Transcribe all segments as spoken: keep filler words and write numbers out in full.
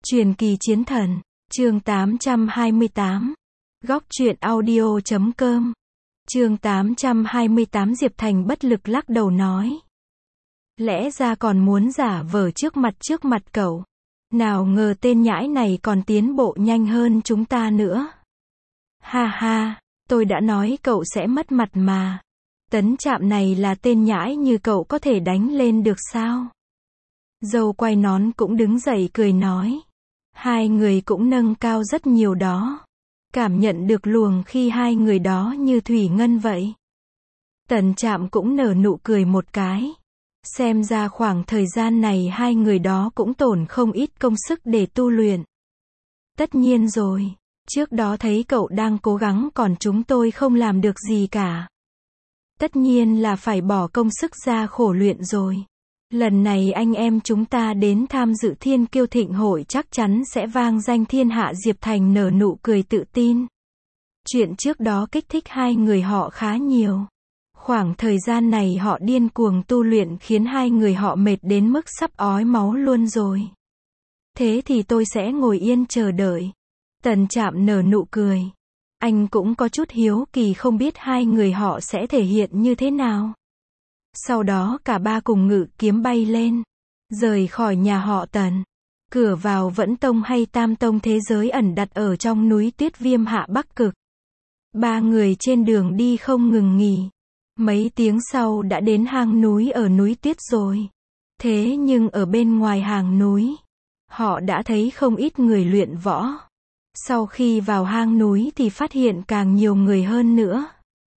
Truyền kỳ chiến thần, chương tám trăm hai mươi tám. Góc truyện audio chấm com. Chương tám trăm hai mươi tám. Diệp Thành bất lực lắc đầu nói. Lẽ ra còn muốn giả vờ trước mặt trước mặt cậu. Nào ngờ tên nhãi này còn tiến bộ nhanh hơn chúng ta nữa. Ha ha, tôi đã nói cậu sẽ mất mặt mà. Tấn Trạm này là tên nhãi như cậu có thể đánh lên được sao? Dâu quay nón cũng đứng dậy cười nói. Hai người cũng nâng cao rất nhiều đó. Cảm nhận được luồng khi hai người đó như thủy ngân vậy. Tần Trạm cũng nở nụ cười một cái. Xem ra khoảng thời gian này hai người đó cũng tổn không ít công sức để tu luyện. Tất nhiên rồi, trước đó thấy cậu đang cố gắng còn chúng tôi không làm được gì cả. Tất nhiên là phải bỏ công sức ra khổ luyện rồi. Lần này anh em chúng ta đến tham dự Thiên Kiêu Thịnh Hội chắc chắn sẽ vang danh thiên hạ. Diệp Thành nở nụ cười tự tin. Chuyện trước đó kích thích hai người họ khá nhiều. Khoảng thời gian này họ điên cuồng tu luyện khiến hai người họ mệt đến mức sắp ói máu luôn rồi. Thế thì tôi sẽ ngồi yên chờ đợi. Tần Trạm nở nụ cười. Anh cũng có chút hiếu kỳ không biết hai người họ sẽ thể hiện như thế nào. Sau đó cả ba cùng ngự kiếm bay lên, rời khỏi nhà họ Tần. Cửa vào Vẫn Tông hay Tam Tông thế giới ẩn đặt ở trong núi Tuyết Viêm hạ Bắc Cực. Ba người trên đường đi không ngừng nghỉ. Mấy tiếng sau đã đến hang núi ở núi Tuyết rồi. Thế nhưng ở bên ngoài hang núi, họ đã thấy không ít người luyện võ. Sau khi vào hang núi thì phát hiện càng nhiều người hơn nữa.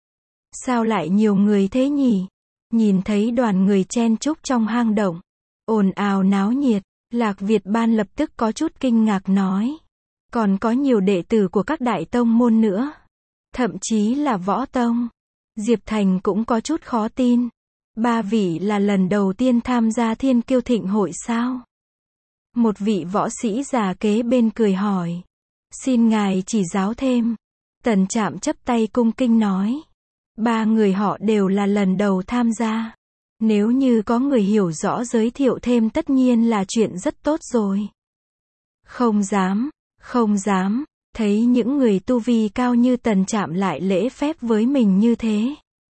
Sao lại nhiều người thế nhỉ? Nhìn thấy đoàn người chen chúc trong hang động, ồn ào náo nhiệt, Lạc Việt Ban lập tức có chút kinh ngạc nói. Còn có nhiều đệ tử của các đại tông môn nữa. Thậm chí là võ tông. Diệp Thành cũng có chút khó tin. Ba vị là lần đầu tiên tham gia Thiên Kiêu Thịnh Hội sao? Một vị võ sĩ già kế bên cười hỏi. Xin ngài chỉ giáo thêm. Tần Trạm chắp tay cung kinh nói. Ba người họ đều là lần đầu tham gia. Nếu như có người hiểu rõ giới thiệu thêm tất nhiên là chuyện rất tốt rồi. Không dám, không dám, thấy những người tu vi cao như Tần Trạm lại lễ phép với mình như thế.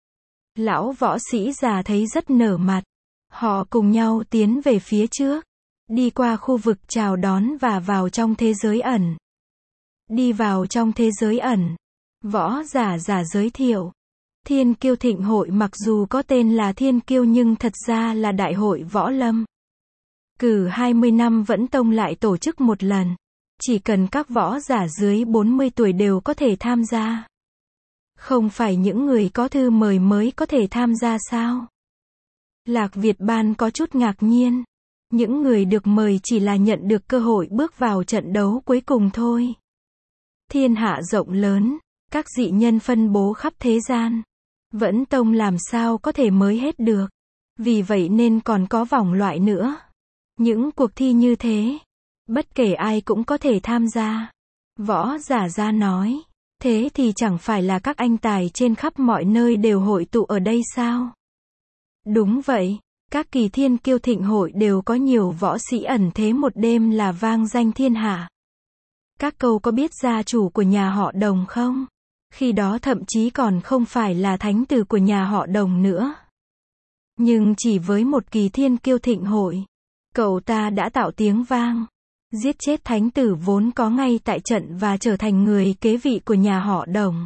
Lão võ sĩ già thấy rất nở mặt. Họ cùng nhau tiến về phía trước. Đi qua khu vực chào đón và vào trong thế giới ẩn. Đi vào trong thế giới ẩn. Võ giả giả giới thiệu. Thiên Kiêu Thịnh Hội mặc dù có tên là Thiên Kiêu nhưng thật ra là đại hội võ lâm. Cứ hai mươi năm Vẫn Tông lại tổ chức một lần. Chỉ cần các võ giả dưới bốn mươi tuổi đều có thể tham gia. Không phải những người có thư mời mới có thể tham gia sao? Lạc Việt Ban có chút ngạc nhiên. Những người được mời chỉ là nhận được cơ hội bước vào trận đấu cuối cùng thôi. Thiên hạ rộng lớn, các dị nhân phân bố khắp thế gian. Vẫn Tông làm sao có thể mới hết được. Vì vậy nên còn có vòng loại nữa. Những cuộc thi như thế, bất kể ai cũng có thể tham gia. Võ giả ra nói. Thế thì chẳng phải là các anh tài trên khắp mọi nơi đều hội tụ ở đây sao? Đúng vậy, các kỳ Thiên Kiêu Thịnh Hội đều có nhiều võ sĩ ẩn thế một đêm là vang danh thiên hạ. Các câu có biết gia chủ của nhà họ Đồng không? Khi đó thậm chí còn không phải là thánh tử của nhà họ Đồng nữa. Nhưng chỉ với một kỳ Thiên Kiêu Thịnh Hội, cậu ta đã tạo tiếng vang. Giết chết thánh tử vốn có ngay tại trận và trở thành người kế vị của nhà họ Đồng.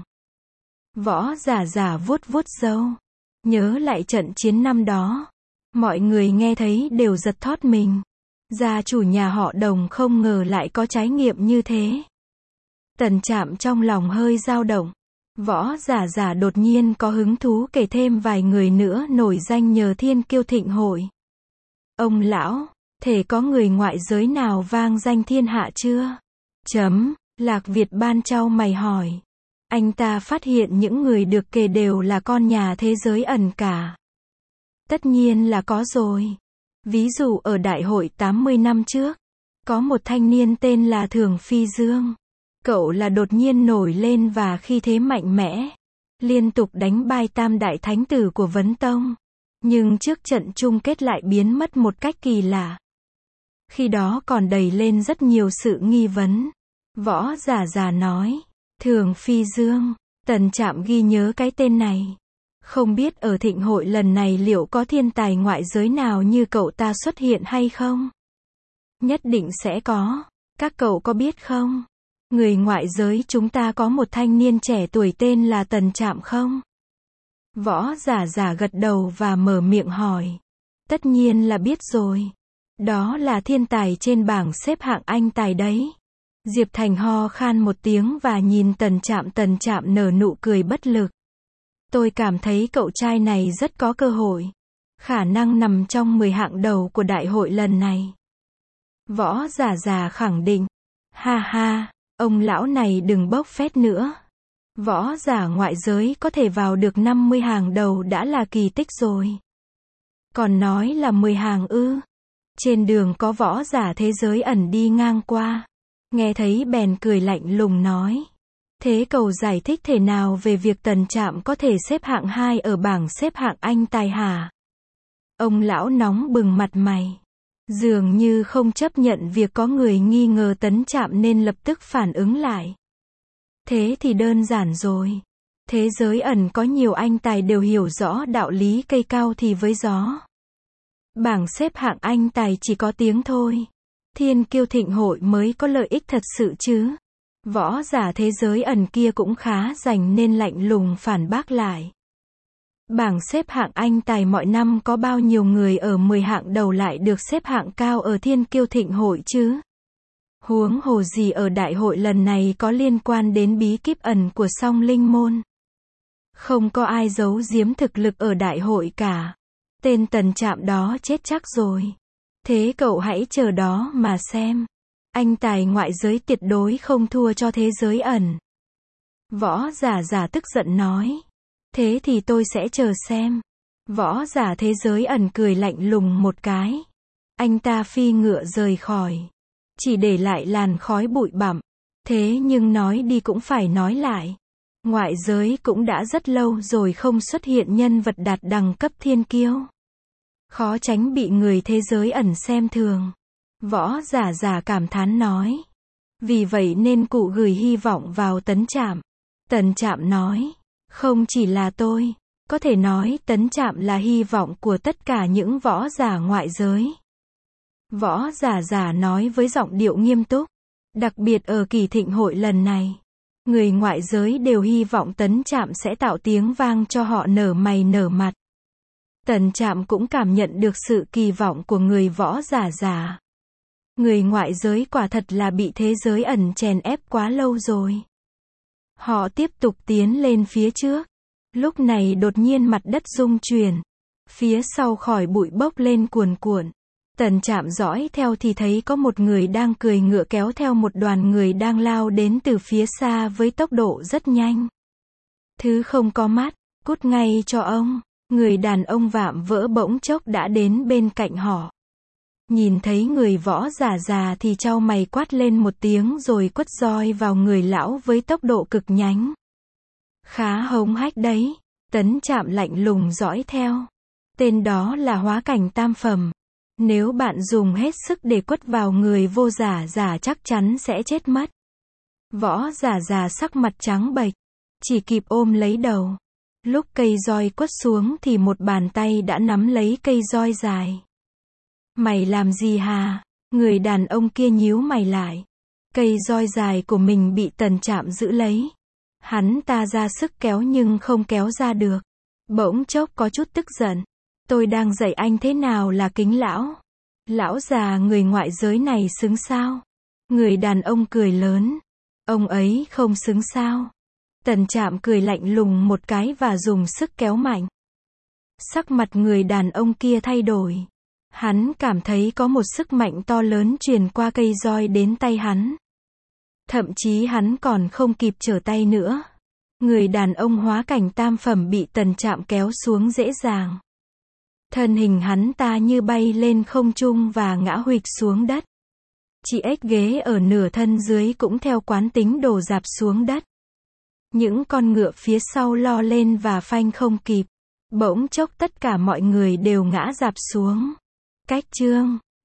Võ giả giả vuốt vuốt râu. Nhớ lại trận chiến năm đó. Mọi người nghe thấy đều giật thót mình. Gia chủ nhà họ Đồng không ngờ lại có trải nghiệm như thế. Tần Trạm trong lòng hơi dao động. Võ giả giả đột nhiên có hứng thú kể thêm vài người nữa nổi danh nhờ Thiên Kiêu Thịnh Hội. Ông lão, thể có người ngoại giới nào vang danh thiên hạ chưa? Chấm, Lạc Việt Ban chau mày hỏi. Anh ta phát hiện những người được kể đều là con nhà thế giới ẩn cả. Tất nhiên là có rồi. Ví dụ ở đại hội tám mươi năm trước, có một thanh niên tên là Thường Phi Dương. Cậu là đột nhiên nổi lên và khi thế mạnh mẽ. Liên tục đánh bại tam đại thánh tử của Vấn Tông. Nhưng trước trận chung kết lại biến mất một cách kỳ lạ. Khi đó còn đầy lên rất nhiều sự nghi vấn. Võ Giả Giả nói. Thường Phi Dương. Tần Trạm ghi nhớ cái tên này. Không biết ở thịnh hội lần này liệu có thiên tài ngoại giới nào như cậu ta xuất hiện hay không? Nhất định sẽ có. Các cậu có biết không? Người ngoại giới chúng ta có một thanh niên trẻ tuổi tên là Tần Trạm không? Võ Giả Giả gật đầu và mở miệng hỏi. Tất nhiên là biết rồi. Đó là thiên tài trên bảng xếp hạng anh tài đấy. Diệp Thành ho khan một tiếng và nhìn Tần Trạm. Tần Trạm nở nụ cười bất lực. Tôi cảm thấy cậu trai này rất có cơ hội. Khả năng nằm trong mười hạng đầu của đại hội lần này. Võ Giả Giả khẳng định. Ha ha, ông lão này đừng bốc phét nữa. Võ giả ngoại giới có thể vào được năm mươi hàng đầu đã là kỳ tích rồi. Còn nói là mười hàng ư. Trên đường có võ giả thế giới ẩn đi ngang qua. Nghe thấy bèn cười lạnh lùng nói. Thế cậu giải thích thế nào về việc Tần Trạm có thể xếp hạng hai ở bảng xếp hạng anh tài hả? Ông lão nóng bừng mặt mày. Dường như không chấp nhận việc có người nghi ngờ Tần Trạm nên lập tức phản ứng lại. Thế thì đơn giản rồi. Thế giới ẩn có nhiều anh tài đều hiểu rõ đạo lý cây cao thì với gió. Bảng xếp hạng anh tài chỉ có tiếng thôi. Thiên kiêu thịnh hội mới có lợi ích thật sự chứ. Võ giả thế giới ẩn kia cũng khá rành nên lạnh lùng phản bác lại. Bảng xếp hạng anh tài mọi năm có bao nhiêu người ở mười hạng đầu lại được xếp hạng cao ở thiên kiêu thịnh hội chứ? Huống hồ gì ở đại hội lần này có liên quan đến bí kíp ẩn của Song Linh Môn. Không có ai giấu giếm thực lực ở đại hội cả. Tên Tần Trạm đó chết chắc rồi. Thế cậu hãy chờ đó mà xem. Anh tài ngoại giới tuyệt đối không thua cho thế giới ẩn. Võ giả giả tức giận nói. Thế thì tôi sẽ chờ xem. Võ giả thế giới ẩn cười lạnh lùng một cái. Anh ta phi ngựa rời khỏi. Chỉ để lại làn khói bụi bặm. Thế nhưng nói đi cũng phải nói lại. Ngoại giới cũng đã rất lâu rồi không xuất hiện nhân vật đạt đẳng cấp thiên kiêu. Khó tránh bị người thế giới ẩn xem thường. Võ giả giả cảm thán nói. Vì vậy nên cụ gửi hy vọng vào Tần Trạm. Tần Trạm nói. Không chỉ là tôi. Có thể nói Tần Trạm là hy vọng của tất cả những võ giả ngoại giới. Võ giả giả nói với giọng điệu nghiêm túc. Đặc biệt ở kỳ thịnh hội lần này. Người ngoại giới đều hy vọng Tần Trạm sẽ tạo tiếng vang cho họ nở mày nở mặt. Tần Trạm cũng cảm nhận được sự kỳ vọng của người võ giả giả. Người ngoại giới quả thật là bị thế giới ẩn chèn ép quá lâu rồi. Họ tiếp tục tiến lên phía trước. Lúc này đột nhiên mặt đất rung chuyển. Phía sau khỏi bụi bốc lên cuồn cuộn. Tần Trạm dõi theo thì thấy có một người đang cười ngựa kéo theo một đoàn người đang lao đến từ phía xa với tốc độ rất nhanh. Thứ không có mắt, cút ngay cho ông. Người đàn ông vạm vỡ bỗng chốc đã đến bên cạnh họ. Nhìn thấy người võ giả già thì chau mày quát lên một tiếng rồi quất roi vào người lão với tốc độ cực nhanh. Khá hống hách đấy. Tần Trạm lạnh lùng dõi theo. Tên đó là hóa cảnh tam phẩm. Nếu bạn dùng hết sức để quất vào người vô giả giả chắc chắn sẽ chết mất. Võ giả già sắc mặt trắng bệch. Chỉ kịp ôm lấy đầu. Lúc cây roi quất xuống thì một bàn tay đã nắm lấy cây roi dài. Mày làm gì hả? Người đàn ông kia nhíu mày lại. Cây roi dài của mình bị Tần Trạm giữ lấy. Hắn ta ra sức kéo nhưng không kéo ra được. Bỗng chốc có chút tức giận. Tôi đang dạy anh thế nào là kính lão. Lão già người ngoại giới này xứng sao? Người đàn ông cười lớn. Ông ấy không xứng sao? Tần Trạm cười lạnh lùng một cái và dùng sức kéo mạnh. Sắc mặt người đàn ông kia thay đổi. Hắn cảm thấy có một sức mạnh to lớn truyền qua cây roi đến tay hắn. Thậm chí hắn còn không kịp trở tay nữa. Người đàn ông hóa cảnh tam phẩm bị Tần Trạm kéo xuống dễ dàng. Thân hình hắn ta như bay lên không trung và ngã huỵch xuống đất. Chị ếch ghế ở nửa thân dưới cũng theo quán tính đổ rạp xuống đất. Những con ngựa phía sau lo lên và phanh không kịp. Bỗng chốc tất cả mọi người đều ngã rạp xuống. Cách chương